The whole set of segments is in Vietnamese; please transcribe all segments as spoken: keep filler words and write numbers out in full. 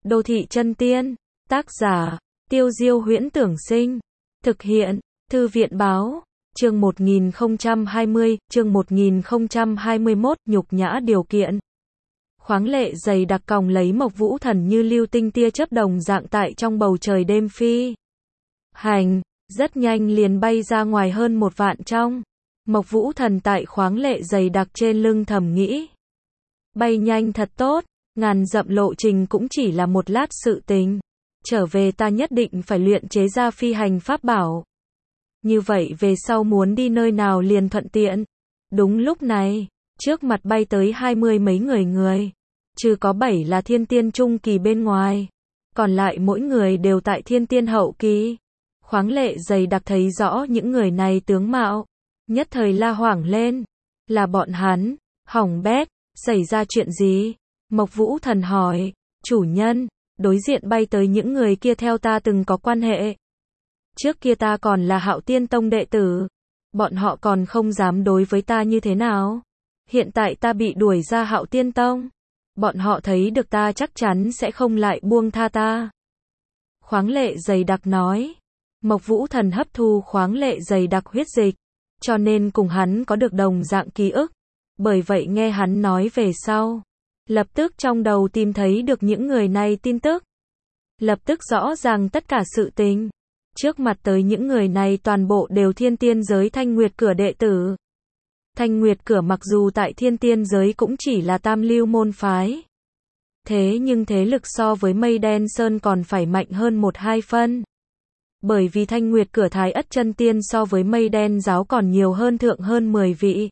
Đô thị chân tiên, tác giả, Tiêu Diêu Huyễn Tưởng Sinh, thực hiện, Thư viện báo, chương một nghìn không trăm hai mươi, chương một nghìn không trăm hai mươi mốt, nhục nhã điều kiện. Khoáng lệ dày đặc còng lấy Mộc Vũ Thần như lưu tinh tia chớp đồng dạng tại trong bầu trời đêm phi hành, rất nhanh liền bay ra ngoài hơn một vạn trong. Mộc Vũ Thần tại khoáng lệ dày đặc trên lưng thầm nghĩ. Bay nhanh thật tốt, ngàn dặm lộ trình cũng chỉ là một lát sự tình. Trở về ta nhất định phải luyện chế ra phi hành pháp bảo. Như vậy về sau muốn đi nơi nào liền thuận tiện. Đúng lúc này, trước mặt bay tới hai mươi mấy người người. Trừ có bảy là thiên tiên trung kỳ bên ngoài. Còn lại mỗi người đều tại thiên tiên hậu kỳ. Khoáng lệ dày đặc thấy rõ những người này tướng mạo. Nhất thời la hoảng lên. Là bọn hắn, hỏng bét, xảy ra chuyện gì? Mộc Vũ Thần hỏi, chủ nhân, đối diện bay tới những người kia theo ta từng có quan hệ. Trước kia ta còn là Hạo Tiên Tông đệ tử. Bọn họ còn không dám đối với ta như thế nào. Hiện tại ta bị đuổi ra Hạo Tiên Tông. Bọn họ thấy được ta chắc chắn sẽ không lại buông tha ta. Khoáng lệ dày đặc nói. Mộc Vũ Thần hấp thu khoáng lệ dày đặc huyết dịch. Cho nên cùng hắn có được đồng dạng ký ức. Bởi vậy nghe hắn nói về sau. Lập tức trong đầu tìm thấy được những người này tin tức. Lập tức rõ ràng tất cả sự tình. Trước mặt tới những người này toàn bộ đều thiên tiên giới Thanh Nguyệt Cửa đệ tử. Thanh Nguyệt Cửa mặc dù tại thiên tiên giới cũng chỉ là tam lưu môn phái. Thế nhưng thế lực so với Mây Đen Sơn còn phải mạnh hơn một hai phân. Bởi vì Thanh Nguyệt Cửa Thái Ất chân tiên so với Mây Đen giáo còn nhiều hơn thượng hơn mười vị.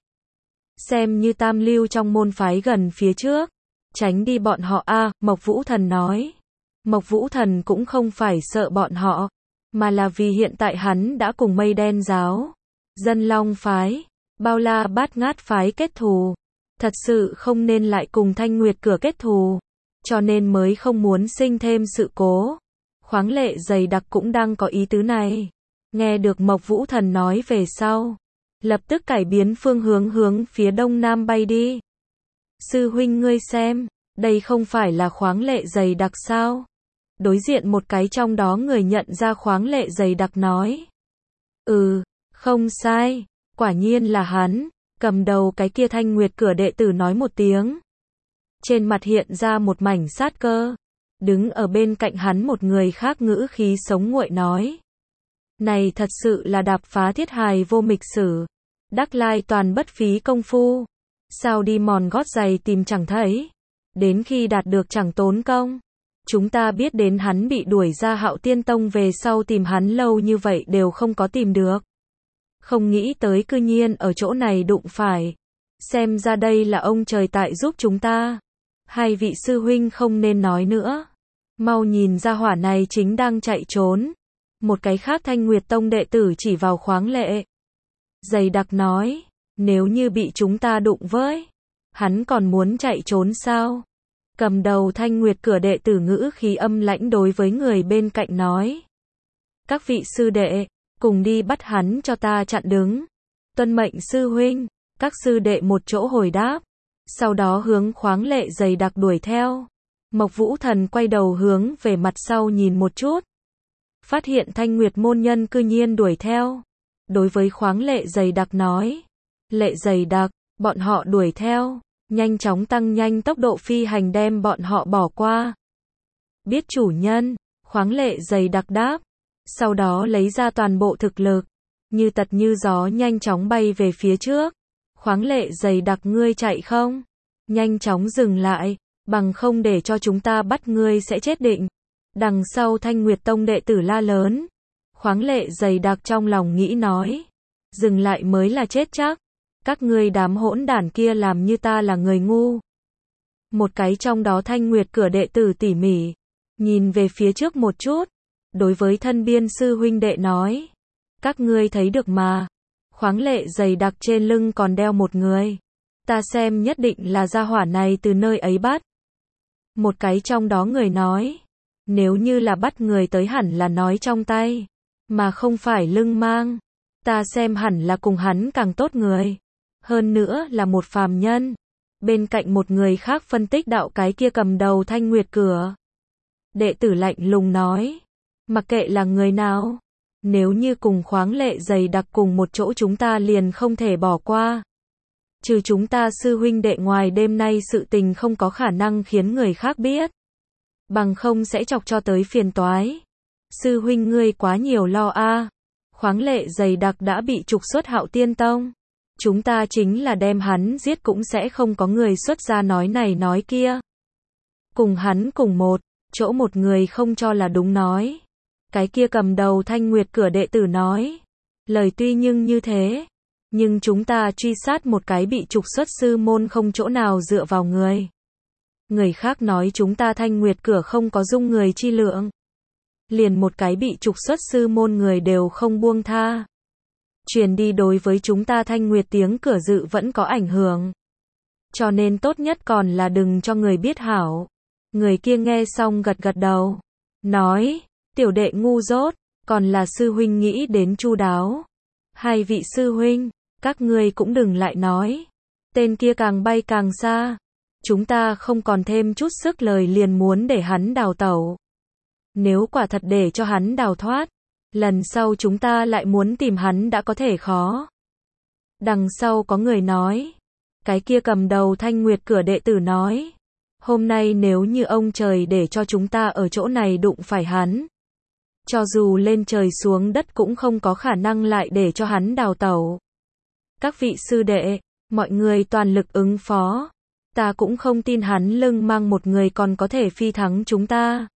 Xem như tam lưu trong môn phái gần phía trước. Tránh đi bọn họ a, à, Mộc Vũ Thần nói. Mộc Vũ Thần cũng không phải sợ bọn họ, mà là vì hiện tại hắn đã cùng Mây Đen giáo, Dân Long phái, Bao La Bát Ngát phái kết thù. Thật sự không nên lại cùng Thanh Nguyệt Cửa kết thù, cho nên mới không muốn sinh thêm sự cố. Khoáng lệ dày đặc cũng đang có ý tứ này. Nghe được Mộc Vũ Thần nói về sau, lập tức cải biến phương hướng hướng phía đông nam bay đi. Sư huynh ngươi xem, đây không phải là khoáng lệ dày đặc sao? Đối diện một cái trong đó người nhận ra khoáng lệ dày đặc nói. Ừ, không sai, quả nhiên là hắn, cầm đầu cái kia Thanh Nguyệt Cửa đệ tử nói một tiếng. Trên mặt hiện ra một mảnh sát cơ, đứng ở bên cạnh hắn một người khác ngữ khí sống nguội nói. Này thật sự là đạp phá thiết hài vô mịch sử, đắc lai toàn bất phí công phu. Sao đi mòn gót giày tìm chẳng thấy, đến khi đạt được chẳng tốn công. Chúng ta biết đến hắn bị đuổi ra Hạo Tiên Tông về sau tìm hắn lâu như vậy đều không có tìm được. Không nghĩ tới cư nhiên ở chỗ này đụng phải. Xem ra đây là ông trời tại giúp chúng ta. Hai vị sư huynh không nên nói nữa. Mau nhìn ra hỏa này chính đang chạy trốn. Một cái khác Thanh Nguyệt Tông đệ tử chỉ vào khoáng lệ dày đặc nói. Nếu như bị chúng ta đụng với, hắn còn muốn chạy trốn sao? Cầm đầu Thanh Nguyệt Cửa đệ tử ngữ khí âm lãnh đối với người bên cạnh nói. Các vị sư đệ, cùng đi bắt hắn cho ta chặn đứng. Tuân mệnh sư huynh, các sư đệ một chỗ hồi đáp. Sau đó hướng khoáng lệ dày đặc đuổi theo. Mộc Vũ Thần quay đầu hướng về mặt sau nhìn một chút. Phát hiện Thanh Nguyệt môn nhân cư nhiên đuổi theo. Đối với khoáng lệ dày đặc nói. Lệ dày đặc, bọn họ đuổi theo, nhanh chóng tăng nhanh tốc độ phi hành đem bọn họ bỏ qua. Biết chủ nhân, khoáng lệ dày đặc đáp, sau đó lấy ra toàn bộ thực lực, như tật như gió nhanh chóng bay về phía trước. Khoáng lệ dày đặc ngươi chạy không? Nhanh chóng dừng lại, bằng không để cho chúng ta bắt ngươi sẽ chết định. Đằng sau Thanh Nguyệt Tông đệ tử la lớn. Khoáng lệ dày đặc trong lòng nghĩ nói, dừng lại mới là chết chắc. Các ngươi đám hỗn đản kia làm như ta là người ngu. Một cái trong đó Thanh Nguyệt Cửa đệ tử tỉ mỉ, nhìn về phía trước một chút, đối với thân biên sư huynh đệ nói. Các ngươi thấy được mà, khoáng lệ dày đặc trên lưng còn đeo một người. Ta xem nhất định là gia hỏa này từ nơi ấy bắt. Một cái trong đó người nói, nếu như là bắt người tới hẳn là nói trong tay, mà không phải lưng mang. Ta xem hẳn là cùng hắn càng tốt người. Hơn nữa là một phàm nhân. Bên cạnh một người khác phân tích đạo cái kia cầm đầu Thanh Nguyệt Cửa Đệ tử lạnh lùng nói. Mặc kệ là người nào. Nếu như cùng khoáng lệ dày đặc cùng một chỗ chúng ta liền không thể bỏ qua. Trừ chúng ta sư huynh đệ ngoài đêm nay sự tình không có khả năng khiến người khác biết. Bằng không sẽ chọc cho tới phiền toái. Sư huynh ngươi quá nhiều lo a. Khoáng lệ dày đặc đã bị trục xuất Hạo Tiên Tông. Chúng ta chính là đem hắn giết cũng sẽ không có người xuất ra nói này nói kia. Cùng hắn cùng một chỗ một người không cho là đúng nói. Cái kia cầm đầu Thanh Nguyệt cửa đệ tử nói. Lời tuy nhưng như thế. Nhưng chúng ta truy sát một cái bị trục xuất sư môn không chỗ nào dựa vào người. Người khác nói chúng ta Thanh Nguyệt cửa không có dung người chi lượng. Liền một cái bị trục xuất sư môn người đều không buông tha. Truyền đi đối với chúng ta Thanh Nguyệt tiếng cửa dự vẫn có ảnh hưởng. Cho nên tốt nhất còn là đừng cho người biết hảo. Người kia nghe xong gật gật đầu. Nói, tiểu đệ ngu dốt, còn là sư huynh nghĩ đến chu đáo. Hai vị sư huynh, các ngươi cũng đừng lại nói. Tên kia càng bay càng xa. Chúng ta không còn thêm chút sức lời liền muốn để hắn đào tẩu. Nếu quả thật để cho hắn đào thoát, lần sau chúng ta lại muốn tìm hắn đã có thể khó. Đằng sau có người nói. Cái kia cầm đầu Thanh Nguyệt cửa đệ tử nói. Hôm nay nếu như ông trời để cho chúng ta ở chỗ này đụng phải hắn. Cho dù lên trời xuống đất cũng không có khả năng lại để cho hắn đào tẩu. Các vị sư đệ, mọi người toàn lực ứng phó. Ta cũng không tin hắn lưng mang một người còn có thể phi thắng chúng ta.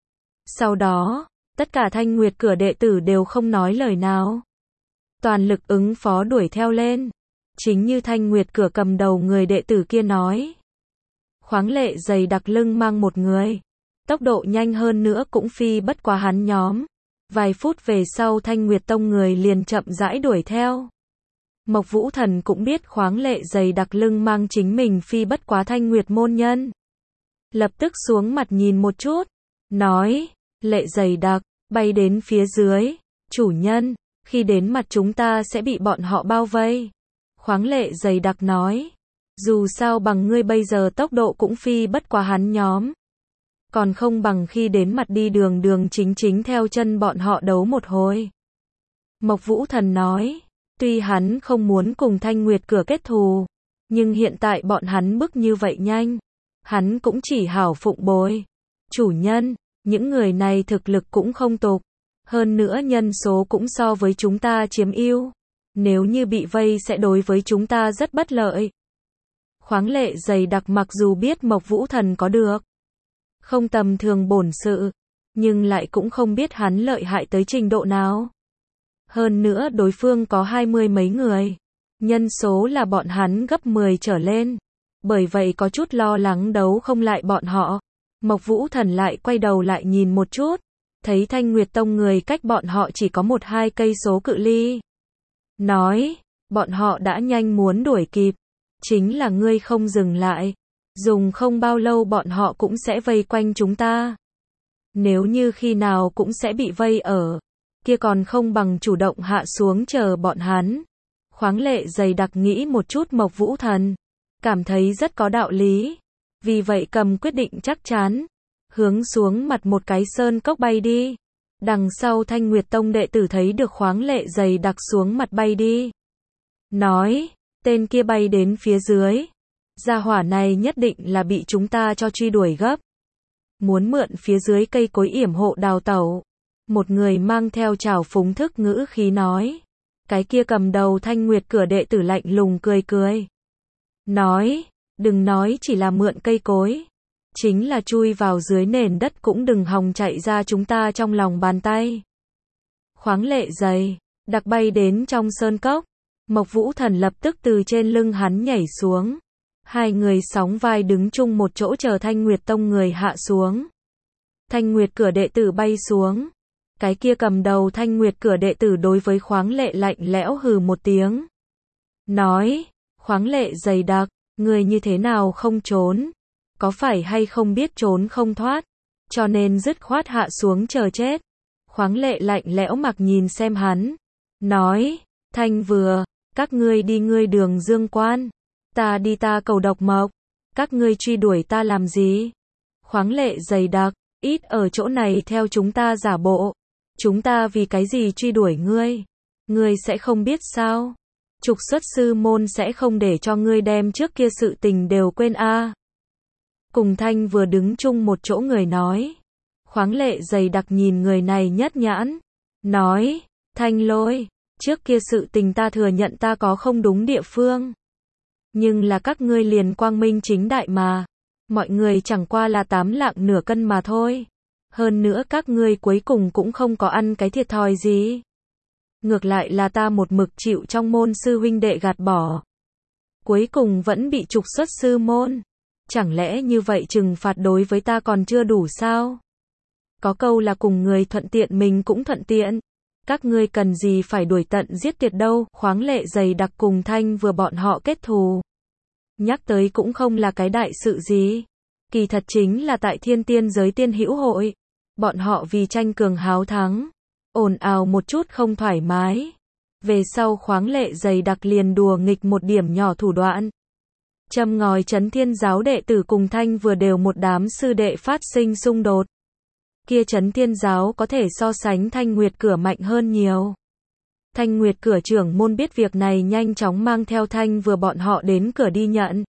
Sau đó, tất cả Thanh Nguyệt cửa đệ tử đều không nói lời nào. Toàn lực ứng phó đuổi theo lên. Chính như Thanh Nguyệt cửa cầm đầu người đệ tử kia nói. Khoáng lệ dày đặc lưng mang một người. Tốc độ nhanh hơn nữa cũng phi bất quá hắn nhóm. Vài phút về sau Thanh Nguyệt Tông người liền chậm rãi đuổi theo. Mộc Vũ Thần cũng biết khoáng lệ dày đặc lưng mang chính mình phi bất quá Thanh Nguyệt môn nhân. Lập tức xuống mặt nhìn một chút. Nói, lệ dày đặc, bay đến phía dưới. Chủ nhân, khi đến mặt chúng ta sẽ bị bọn họ bao vây. Khoáng lệ dày đặc nói. Dù sao bằng ngươi bây giờ tốc độ cũng phi bất quá hắn nhóm. Còn không bằng khi đến mặt đi đường đường chính chính theo chân bọn họ đấu một hồi. Mộc Vũ Thần nói. Tuy hắn không muốn cùng Thanh Nguyệt cửa kết thù. Nhưng hiện tại bọn hắn bức như vậy nhanh. Hắn cũng chỉ hảo phụng bồi. Chủ nhân, những người này thực lực cũng không tục. Hơn nữa nhân số cũng so với chúng ta chiếm ưu. Nếu như bị vây sẽ đối với chúng ta rất bất lợi. Khoáng lệ dày đặc mặc dù biết Mộc Vũ Thần có được không tầm thường bổn sự, nhưng lại cũng không biết hắn lợi hại tới trình độ nào. Hơn nữa đối phương có hai mươi mấy người. Nhân số là bọn hắn gấp mười trở lên. Bởi vậy có chút lo lắng đấu không lại bọn họ. Mộc Vũ Thần lại quay đầu lại nhìn một chút. Thấy Thanh Nguyệt Tông người cách bọn họ chỉ có một hai cây số cự ly. Nói, bọn họ đã nhanh muốn đuổi kịp. Chính là ngươi không dừng lại. Dùng không bao lâu bọn họ cũng sẽ vây quanh chúng ta. Nếu như khi nào cũng sẽ bị vây ở. Kia còn không bằng chủ động hạ xuống chờ bọn hắn. Khoáng lệ dày đặc nghĩ một chút Mộc Vũ Thần. Cảm thấy rất có đạo lý. Vì vậy cầm quyết định chắc chắn. Hướng xuống mặt một cái sơn cốc bay đi. Đằng sau Thanh Nguyệt Tông đệ tử thấy được khoáng lệ dày đặc xuống mặt bay đi. Nói, tên kia bay đến phía dưới. Gia hỏa này nhất định là bị chúng ta cho truy đuổi gấp. Muốn mượn phía dưới cây cối yểm hộ đào tẩu. Một người mang theo trào phúng thức ngữ khí nói. Cái kia cầm đầu Thanh Nguyệt cửa đệ tử lạnh lùng cười cười. Nói, đừng nói chỉ là mượn cây cối. Chính là chui vào dưới nền đất cũng đừng hòng chạy ra chúng ta trong lòng bàn tay. Khoáng lệ dày, đặc bay đến trong sơn cốc. Mộc Vũ Thần lập tức từ trên lưng hắn nhảy xuống. Hai người sóng vai đứng chung một chỗ chờ Thanh Nguyệt Tông người hạ xuống. Thanh Nguyệt cửa đệ tử bay xuống. Cái kia cầm đầu Thanh Nguyệt cửa đệ tử đối với khoáng lệ lạnh lẽo hừ một tiếng. Nói, khoáng lệ dày đặc, người như thế nào không trốn? Có phải hay không biết trốn không thoát? Cho nên dứt khoát hạ xuống chờ chết. Khoáng lệ lạnh lẽo mặc nhìn xem hắn. Nói, Thanh vừa, các ngươi đi ngươi đường dương quan. Ta đi ta cầu độc mộc. Các ngươi truy đuổi ta làm gì? Khoáng lệ dày đặc, ít ở chỗ này theo chúng ta giả bộ. Chúng ta vì cái gì truy đuổi ngươi? Ngươi sẽ không biết sao? Trục xuất sư môn sẽ không để cho ngươi đem trước kia sự tình đều quên a. À. Cùng Thanh vừa đứng chung một chỗ người nói. Khoáng Lệ dày đặc nhìn người này nhất nhãn. Nói, Thanh Lôi, trước kia sự tình ta thừa nhận ta có không đúng địa phương. Nhưng là các ngươi liền quang minh chính đại mà. Mọi người chẳng qua là tám lạng nửa cân mà thôi. Hơn nữa các ngươi cuối cùng cũng không có ăn cái thiệt thòi gì. Ngược lại là ta một mực chịu trong môn sư huynh đệ gạt bỏ. Cuối cùng vẫn bị trục xuất sư môn. Chẳng lẽ như vậy trừng phạt đối với ta còn chưa đủ sao? Có câu là cùng người thuận tiện mình cũng thuận tiện. Các ngươi cần gì phải đuổi tận giết tuyệt đâu. Khoáng Lệ dày đặc cùng Thanh vừa bọn họ kết thù. Nhắc tới cũng không là cái đại sự gì. Kỳ thật chính là tại Thiên Tiên giới tiên hữu hội. Bọn họ vì tranh cường háo thắng. Ồn ào một chút không thoải mái. Về sau Khoáng Lệ dày đặc liền đùa nghịch một điểm nhỏ thủ đoạn. Châm ngòi Chấn Thiên giáo đệ tử cùng Thanh vừa đều một đám sư đệ phát sinh xung đột. Kia Chấn Thiên giáo có thể so sánh Thanh Nguyệt cửa mạnh hơn nhiều. Thanh Nguyệt cửa trưởng môn biết việc này nhanh chóng mang theo Thanh vừa bọn họ đến cửa đi nhận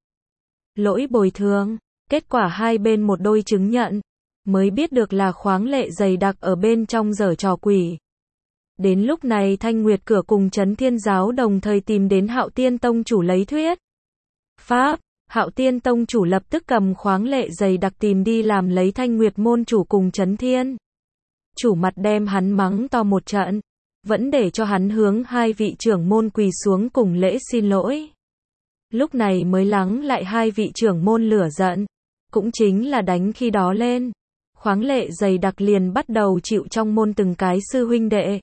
lỗi bồi thường. Kết quả hai bên một đôi chứng nhận. Mới biết được là Khoáng Lệ dày đặc ở bên trong giở trò quỷ. Đến lúc này Thanh Nguyệt cửa cùng Chấn Thiên giáo đồng thời tìm đến Hạo Tiên tông chủ lấy thuyết pháp. Hạo Tiên tông chủ lập tức cầm Khoáng Lệ dày đặc tìm đi làm lấy Thanh Nguyệt môn chủ cùng Chấn Thiên chủ mặt đem hắn mắng to một trận. Vẫn để cho hắn hướng hai vị trưởng môn quỳ xuống cùng lễ xin lỗi. Lúc này mới lắng lại hai vị trưởng môn lửa giận. Cũng chính là đánh khi đó lên. Khoáng Lệ dày đặc liền bắt đầu chịu trong môn từng cái sư huynh đệ,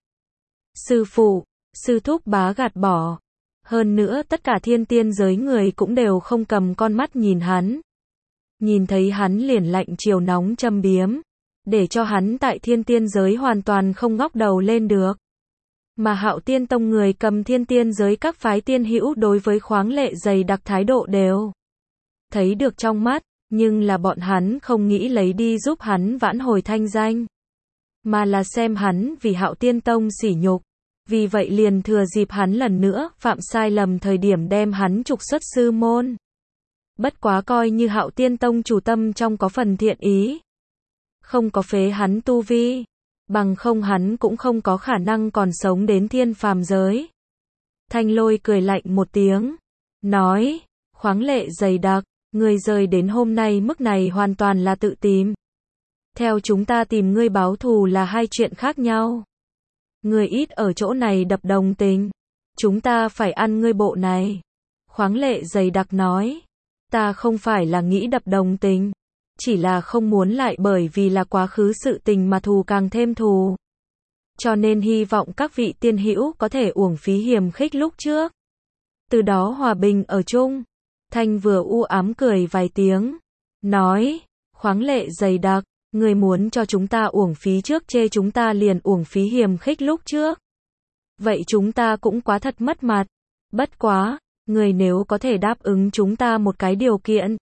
sư phụ, sư thúc bá gạt bỏ. Hơn nữa tất cả Thiên Tiên giới người cũng đều không cầm con mắt nhìn hắn. Nhìn thấy hắn liền lạnh chiều nóng châm biếm. Để cho hắn tại Thiên Tiên giới hoàn toàn không ngóc đầu lên được. Mà Hạo Tiên tông người cầm Thiên Tiên giới các phái tiên hữu đối với Khoáng Lệ dày đặc thái độ đều thấy được trong mắt. Nhưng là bọn hắn không nghĩ lấy đi giúp hắn vãn hồi thanh danh. Mà là xem hắn vì Hạo Tiên tông sỉ nhục. Vì vậy liền thừa dịp hắn lần nữa phạm sai lầm thời điểm đem hắn trục xuất sư môn. Bất quá coi như Hạo Tiên tông chủ tâm trong có phần thiện ý. Không có phế hắn tu vi. Bằng không hắn cũng không có khả năng còn sống đến thiên phàm giới. Thanh Lôi cười lạnh một tiếng. Nói, Khoáng Lệ dày đặc. Ngươi rơi đến hôm nay mức này hoàn toàn là tự tìm. Theo chúng ta tìm ngươi báo thù là hai chuyện khác nhau. Ngươi ít ở chỗ này đập đồng tình. Chúng ta phải ăn ngươi bộ này. Khoáng Lệ dày đặc nói. Ta không phải là nghĩ đập đồng tình. Chỉ là không muốn lại bởi vì là quá khứ sự tình mà thù càng thêm thù. Cho nên hy vọng các vị tiên hữu có thể uổng phí hiềm khích lúc trước. Từ đó hòa bình ở chung. Thanh vừa u ám cười vài tiếng. Nói, Khoáng Lệ dày đặc, người muốn cho chúng ta uổng phí trước chê chúng ta liền uổng phí hiềm khích lúc trước. Vậy chúng ta cũng quá thật mất mặt. Bất quá, người nếu có thể đáp ứng chúng ta một cái điều kiện.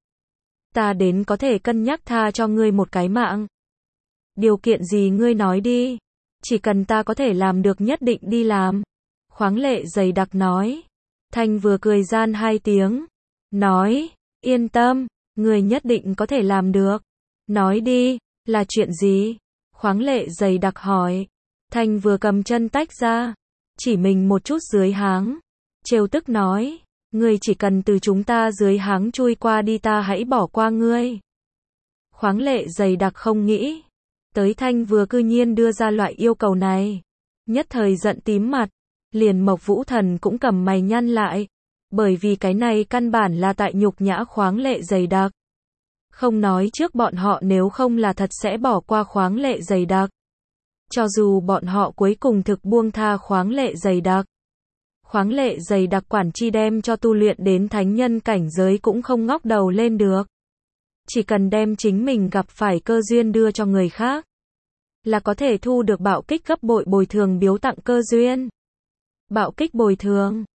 Ta đến có thể cân nhắc tha cho ngươi một cái mạng. Điều kiện gì ngươi nói đi. Chỉ cần ta có thể làm được nhất định đi làm. Khoáng Lệ dày đặc nói. Thanh vừa cười gian hai tiếng. Nói, yên tâm, người nhất định có thể làm được. Nói đi, là chuyện gì? Khoáng Lệ dày đặc hỏi. Thanh vừa cầm chân tách ra. Chỉ mình một chút dưới háng. Trêu tức nói. Ngươi chỉ cần từ chúng ta dưới háng chui qua đi ta hãy bỏ qua ngươi. Khoáng Lệ dày đặc không nghĩ. Tới Thanh vừa cư nhiên đưa ra loại yêu cầu này. Nhất thời giận tím mặt. Liền Mộc Vũ Thần cũng cầm mày nhăn lại. Bởi vì cái này căn bản là tại nhục nhã Khoáng Lệ dày đặc. Không nói trước bọn họ nếu không là thật sẽ bỏ qua Khoáng Lệ dày đặc. Cho dù bọn họ cuối cùng thực buông tha Khoáng Lệ dày đặc. Khoáng Lệ dày đặc quản chi đem cho tu luyện đến thánh nhân cảnh giới cũng không ngóc đầu lên được. Chỉ cần đem chính mình gặp phải cơ duyên đưa cho người khác. Là có thể thu được bạo kích gấp bội bồi thường biếu tặng cơ duyên. Bạo kích bồi thường.